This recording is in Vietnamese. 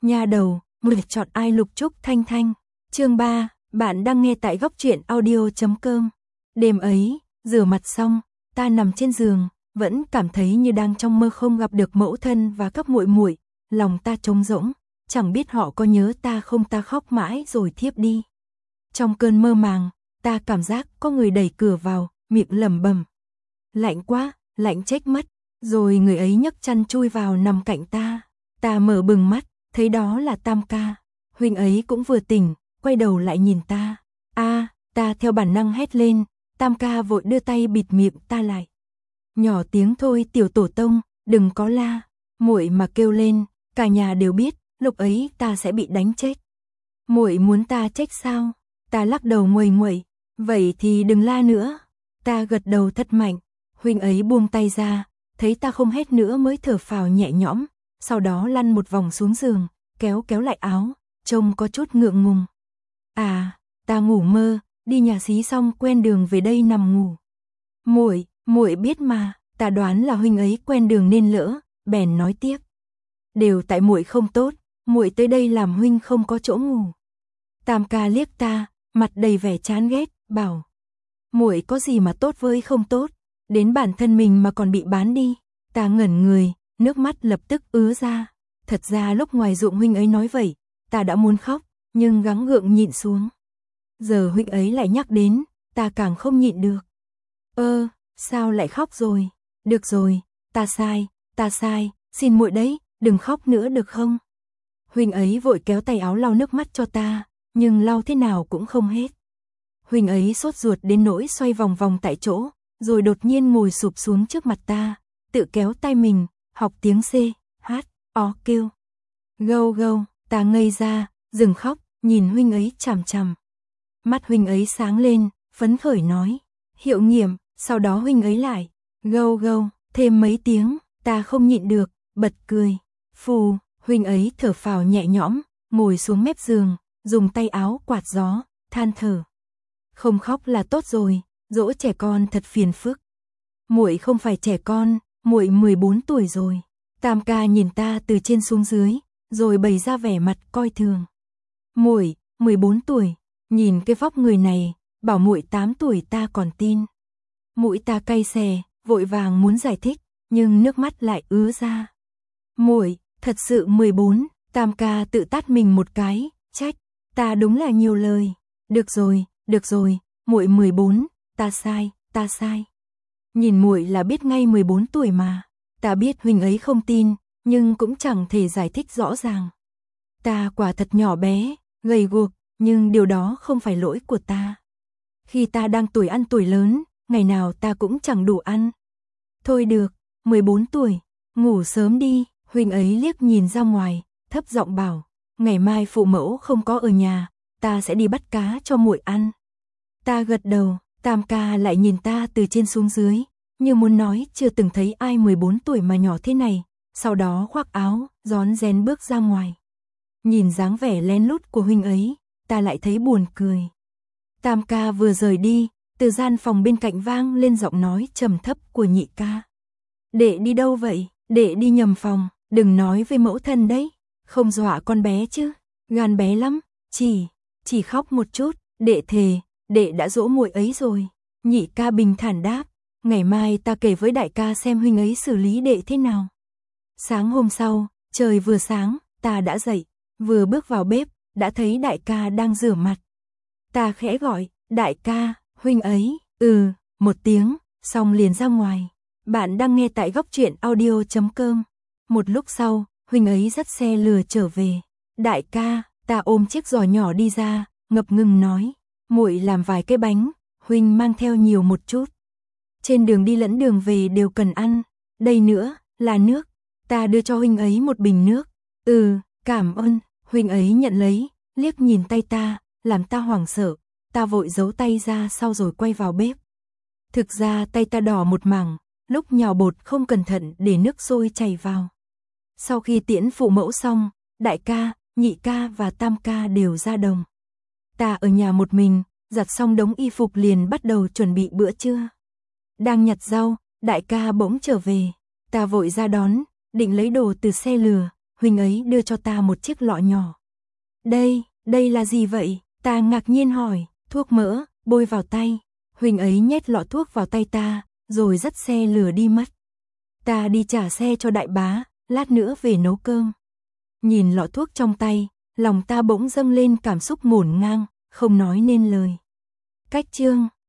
Nha đầu, mời chọn ai Lục Trúc Thanh Thanh. Chương 3, bạn đang nghe tại góc truyện audio.com. Đêm ấy, rửa mặt xong, ta nằm trên giường, vẫn cảm thấy như đang trong mơ không gặp được mẫu thân và các muội muội, lòng ta trống rỗng, chẳng biết họ có nhớ ta không, ta khóc mãi rồi thiếp đi. Trong cơn mơ màng, ta cảm giác có người đẩy cửa vào, miệng lẩm bẩm: "Lạnh quá, lạnh chết mất." Rồi người ấy nhấc chăn chui vào nằm cạnh ta. Ta mở bừng mắt, thấy đó là Tam ca. Huynh ấy cũng vừa tỉnh, quay đầu lại nhìn ta. Ta theo bản năng hét lên. Tam ca vội đưa tay bịt miệng ta lại. Nhỏ tiếng thôi tiểu tổ tông, đừng có la. Muội mà kêu lên, cả nhà đều biết, lúc ấy ta sẽ bị đánh chết. Muội muốn ta chết sao? Ta lắc đầu nguầy nguậy. Vậy thì đừng la nữa. Ta gật đầu thật mạnh. Huynh ấy buông tay ra, thấy ta không hét nữa mới thở phào nhẹ nhõm, sau đó lăn một vòng xuống giường, kéo lại áo, trông có chút ngượng ngùng. Ta ngủ mơ, đi nhà xí xong quen đường về đây nằm ngủ. Muội biết mà, ta đoán là huynh ấy quen đường nên lỡ, bèn nói tiếp. Đều tại muội không tốt, muội tới đây làm huynh không có chỗ ngủ. Tam ca liếc ta, mặt đầy vẻ chán ghét, bảo: muội có gì mà tốt với không tốt, đến bản thân mình mà còn bị bán đi. Ta ngẩn người, nước mắt lập tức ứa ra. Thật ra lúc ngoài ruộng huynh ấy nói vậy, ta đã muốn khóc, nhưng gắng gượng nhịn xuống. Giờ huynh ấy lại nhắc đến, ta càng không nhịn được. Sao lại khóc rồi? Được rồi, ta sai, xin muội đấy, đừng khóc nữa được không? Huynh ấy vội kéo tay áo lau nước mắt cho ta, nhưng lau thế nào cũng không hết. Huynh ấy sốt ruột đến nỗi xoay vòng vòng tại chỗ, rồi đột nhiên ngồi sụp xuống trước mặt ta, tự kéo tay mình, học tiếng C, H, O kêu. Gâu gâu, ta ngây ra, dừng khóc, nhìn huynh ấy chằm chằm. Mắt huynh ấy sáng lên, phấn khởi nói: hiệu nghiệm, sau đó huynh ấy lại, gâu gâu, thêm mấy tiếng, ta không nhịn được, bật cười. Phù, huynh ấy thở phào nhẹ nhõm, ngồi xuống mép giường, dùng tay áo quạt gió, than thở. Không khóc là tốt rồi, dỗ trẻ con thật phiền phức. Muội không phải trẻ con, muội 14 tuổi rồi. Tam ca nhìn ta từ trên xuống dưới, rồi bày ra vẻ mặt coi thường. Muội, 14 tuổi, nhìn cái vóc người này, bảo muội 8 tuổi ta còn tin. Mũi ta cay xè, vội vàng muốn giải thích, nhưng nước mắt lại ứa ra. Muội, thật sự 14, Tam ca tự tát mình một cái, trách, ta đúng là nhiều lời. Được rồi, muội 14, ta sai. Nhìn muội là biết ngay 14 tuổi mà. Ta biết huynh ấy không tin, nhưng cũng chẳng thể giải thích rõ ràng. Ta quả thật nhỏ bé, gầy guộc, nhưng điều đó không phải lỗi của ta. Khi ta đang tuổi ăn tuổi lớn, ngày nào ta cũng chẳng đủ ăn. Thôi được, 14 tuổi, ngủ sớm đi. Huynh ấy liếc nhìn ra ngoài, thấp giọng bảo: ngày mai phụ mẫu không có ở nhà, ta sẽ đi bắt cá cho muội ăn. Ta gật đầu. Tam ca lại nhìn ta từ trên xuống dưới, như muốn nói chưa từng thấy ai 14 tuổi mà nhỏ thế này, sau đó khoác áo, rón rén bước ra ngoài. Nhìn dáng vẻ lén lút của huynh ấy, ta lại thấy buồn cười. Tam ca vừa rời đi, từ gian phòng bên cạnh vang lên giọng nói trầm thấp của nhị ca. Đệ đi đâu vậy? Đệ đi nhầm phòng, đừng nói với mẫu thân đấy, không dọa con bé chứ, gan bé lắm, chỉ khóc một chút, đệ thề, đệ đã dỗ muội ấy rồi. Nhị ca bình thản đáp, ngày mai ta kể với đại ca xem huynh ấy xử lý đệ thế nào. Sáng hôm sau, trời vừa sáng, ta đã dậy, vừa bước vào bếp, đã thấy đại ca đang rửa mặt. Ta khẽ gọi, đại ca, huynh ấy, một tiếng, xong liền ra ngoài. Bạn đang nghe tại góc truyện audio.com. Một lúc sau, huynh ấy dắt xe lừa trở về. Đại ca, ta ôm chiếc giỏ nhỏ đi ra, ngập ngừng nói, muội làm vài cái bánh, huynh mang theo nhiều một chút. Trên đường đi lẫn đường về đều cần ăn, đây nữa là nước. Ta đưa cho huynh ấy một bình nước. Cảm ơn. Huynh ấy nhận lấy, liếc nhìn tay ta, làm ta hoảng sợ. Ta vội giấu tay ra sau rồi quay vào bếp. Thực ra tay ta đỏ một mảng, lúc nhào bột không cẩn thận để nước sôi chảy vào. Sau khi tiễn phụ mẫu xong, đại ca, nhị ca và tam ca đều ra đồng. Ta ở nhà một mình, giặt xong đống y phục liền bắt đầu chuẩn bị bữa trưa. Đang nhặt rau, đại ca bỗng trở về. Ta vội ra đón, định lấy đồ từ xe lừa, huynh ấy đưa cho ta một chiếc lọ nhỏ. Đây là gì vậy? Ta ngạc nhiên hỏi, thuốc mỡ, bôi vào tay. Huynh ấy nhét lọ thuốc vào tay ta, rồi dắt xe lừa đi mất. Ta đi trả xe cho đại bá, lát nữa về nấu cơm. Nhìn lọ thuốc trong tay, lòng ta bỗng dâng lên cảm xúc ngổn ngang, không nói nên lời. Cách chương